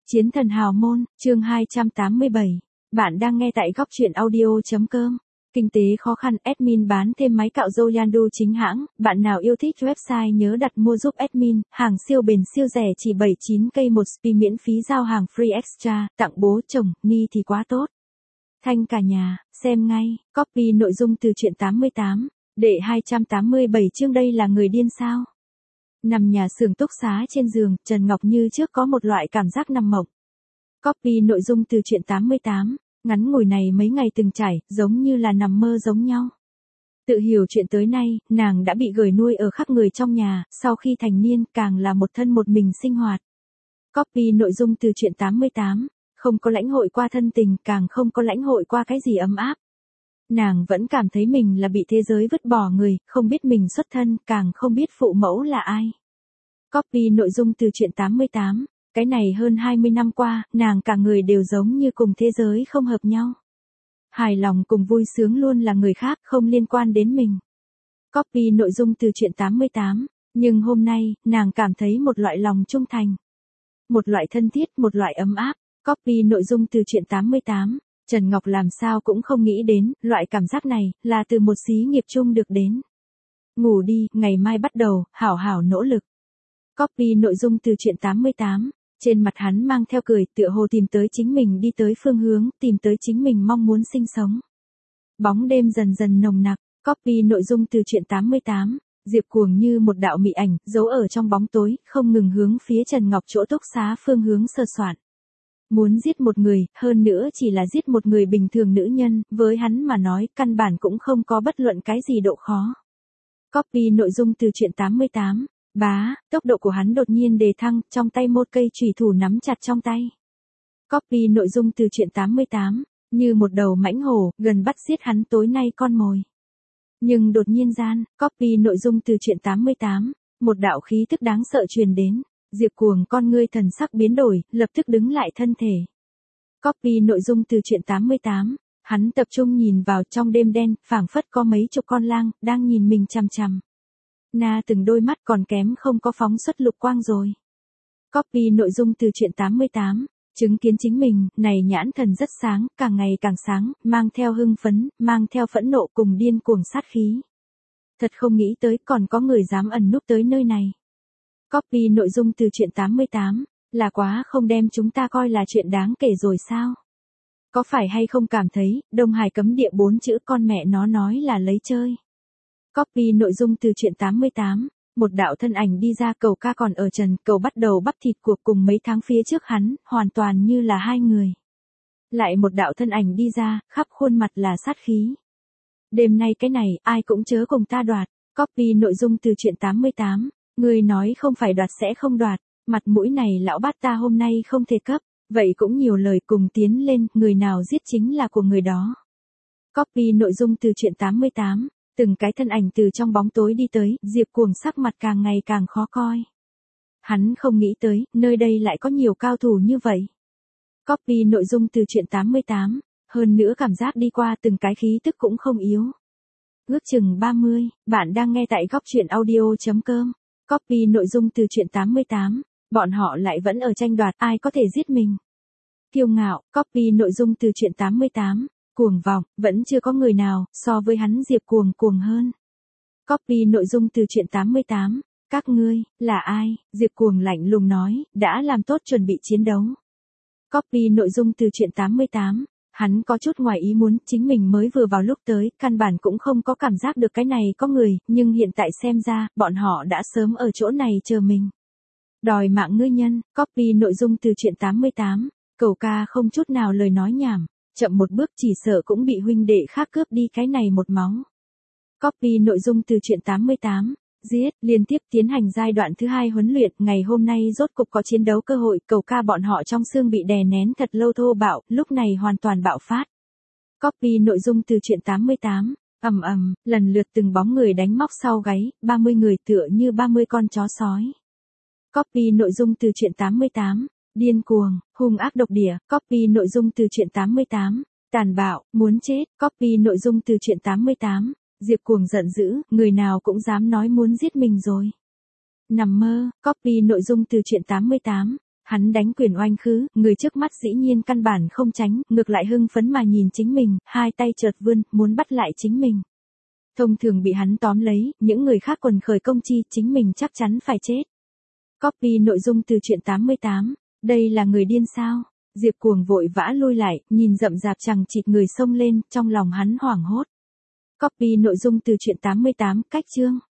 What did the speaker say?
Chiến thần hào môn, chương 287. Bạn đang nghe tại góc truyện audio.com. Kinh tế khó khăn, admin bán thêm máy cạo râu Yandu chính hãng. Bạn nào yêu thích website nhớ đặt mua giúp admin. Hàng siêu bền siêu rẻ chỉ 79k một spi, miễn phí giao hàng free extra. Tặng bố chồng, ni thì quá tốt. Thanh cả nhà, xem ngay. Copy nội dung từ truyện 88. Đệ 287 chương. Đây là người điên sao? Nằm nhà xưởng túc xá trên giường, Trần Ngọc như trước có một loại cảm giác nằm mộng. Copy nội dung từ truyện 88. Ngắn ngủi này mấy ngày từng trải, giống như là nằm mơ giống nhau. Tự hiểu chuyện tới nay, nàng đã bị gửi nuôi ở khắp người trong nhà, sau khi thành niên càng là một thân một mình sinh hoạt. Copy nội dung từ truyện 88. Không có lãnh hội qua thân tình, càng không có lãnh hội qua cái gì ấm áp. Nàng vẫn cảm thấy mình là bị thế giới vứt bỏ người, không biết mình xuất thân, càng không biết phụ mẫu là ai. Copy nội dung từ truyện 88. Cái này hơn 20 năm qua, nàng cả người đều giống như cùng thế giới không hợp nhau. Hài lòng cùng vui sướng luôn là người khác, không liên quan đến mình. Copy nội dung từ truyện 88. Nhưng hôm nay, nàng cảm thấy một loại lòng trung thành. Một loại thân thiết, một loại ấm áp. Copy nội dung từ truyện 88. Trần Ngọc làm sao cũng không nghĩ đến, loại cảm giác này, là từ một xí nghiệp chung được đến. Ngủ đi, ngày mai bắt đầu, hảo hảo nỗ lực. Copy nội dung từ truyện 88. Trên mặt hắn mang theo cười, tựa hồ tìm tới chính mình đi tới phương hướng, tìm tới chính mình mong muốn sinh sống. Bóng đêm dần dần nồng nặc. Copy nội dung từ truyện 88. Diệp Cuồng như một đạo mị ảnh, giấu ở trong bóng tối, không ngừng hướng phía Trần Ngọc chỗ túc xá phương hướng sờ soạn. Muốn giết một người, hơn nữa chỉ là giết một người bình thường nữ nhân, với hắn mà nói, căn bản cũng không có bất luận cái gì độ khó. Copy nội dung từ truyện 88. Tốc độ của hắn đột nhiên đề thăng, trong tay một cây chùy thủ nắm chặt trong tay. Copy nội dung từ truyện 88. Như một đầu mãnh hổ, gần bắt giết hắn tối nay con mồi. Nhưng đột nhiên gian, copy nội dung từ truyện 88. Một đạo khí tức đáng sợ truyền đến. Diệp Cuồng con ngươi thần sắc biến đổi, lập tức đứng lại thân thể. Copy nội dung từ truyện 88. Hắn tập trung nhìn vào trong đêm đen, phảng phất có mấy chục con lang, đang nhìn mình chằm chằm. Từng đôi mắt còn kém không có phóng xuất lục quang rồi. Copy nội dung từ truyện 88. Chứng kiến chính mình, này nhãn thần rất sáng, càng ngày càng sáng, mang theo hưng phấn, mang theo phẫn nộ cùng điên cuồng sát khí. Thật không nghĩ tới còn có người dám ẩn núp tới nơi này. Copy nội dung từ truyện 88. Là quá không đem chúng ta coi là chuyện đáng kể rồi sao? Có phải hay không cảm thấy, Đông Hải cấm địa 4 chữ con mẹ nó nói là lấy chơi? Copy nội dung từ truyện 88. Một đạo thân ảnh đi ra, Cầu ca còn ở trần, Cầu bắt đầu bắp thịt cuộc cùng mấy tháng phía trước hắn, hoàn toàn như là hai người. Lại một đạo thân ảnh đi ra, khắp khuôn mặt là sát khí. Đêm nay cái này, ai cũng chớ cùng ta đoạt. Copy nội dung từ truyện 88. Người nói không phải đoạt sẽ không đoạt, mặt mũi này lão bát ta hôm nay không thể cấp, vậy cũng nhiều lời cùng tiến lên, người nào giết chính là của người đó. Copy nội dung từ truyện 88. Từng cái thân ảnh từ trong bóng tối đi tới, Diệp Cuồng sắc mặt càng ngày càng khó coi. Hắn không nghĩ tới, nơi đây lại có nhiều cao thủ như vậy. Copy nội dung từ truyện 88. Hơn nữa cảm giác đi qua từng cái khí tức cũng không yếu. Ước chừng 30, bạn đang nghe tại góc truyện audio.com. Copy nội dung từ truyện 88. Bọn họ lại vẫn ở tranh đoạt ai có thể giết mình. Kiêu ngạo. Copy nội dung từ truyện 88. Cuồng vọng, vẫn chưa có người nào so với hắn Diệp Cuồng cuồng hơn. Copy nội dung từ truyện 88. Các ngươi, là ai? Diệp Cuồng lạnh lùng nói, đã làm tốt chuẩn bị chiến đấu. Copy nội dung từ truyện 88. Hắn có chút ngoài ý muốn, chính mình mới vừa vào lúc tới, căn bản cũng không có cảm giác được cái này có người, nhưng hiện tại xem ra, bọn họ đã sớm ở chỗ này chờ mình. Đòi mạng ngươi nhân. Copy nội dung từ truyện 88. Cầu ca không chút nào lời nói nhảm, chậm một bước chỉ sợ cũng bị huynh đệ khác cướp đi cái này một máu. Copy nội dung từ truyện 88. Giết, liên tiếp tiến hành giai đoạn thứ 2 huấn luyện, ngày hôm nay rốt cục có chiến đấu cơ hội, Cầu ca bọn họ trong xương bị đè nén thật lâu thô bạo, lúc này hoàn toàn bạo phát. Copy nội dung từ truyện 88. Lần lượt từng bóng người đánh móc sau gáy, 30 người tựa như 30 con chó sói. Copy nội dung từ truyện 88. Điên cuồng, hung ác độc địa. Copy nội dung từ truyện 88. Tàn bạo, muốn chết. Copy nội dung từ truyện 88. Diệp Cuồng giận dữ, người nào cũng dám nói muốn giết mình rồi. Nằm mơ. Copy nội dung từ truyện 88. Hắn đánh quyền oanh khứ, người trước mắt dĩ nhiên căn bản không tránh, ngược lại hưng phấn mà nhìn chính mình, hai tay chợt vươn, muốn bắt lại chính mình. Thông thường bị hắn tóm lấy, những người khác quần khởi công chi, chính mình chắc chắn phải chết. Copy nội dung từ truyện 88. Đây là người điên sao? Diệp Cuồng vội vã lui lại, nhìn rậm rạp chằng chịt người xông lên, trong lòng hắn hoảng hốt. Copy nội dung từ truyện 88, cách chương.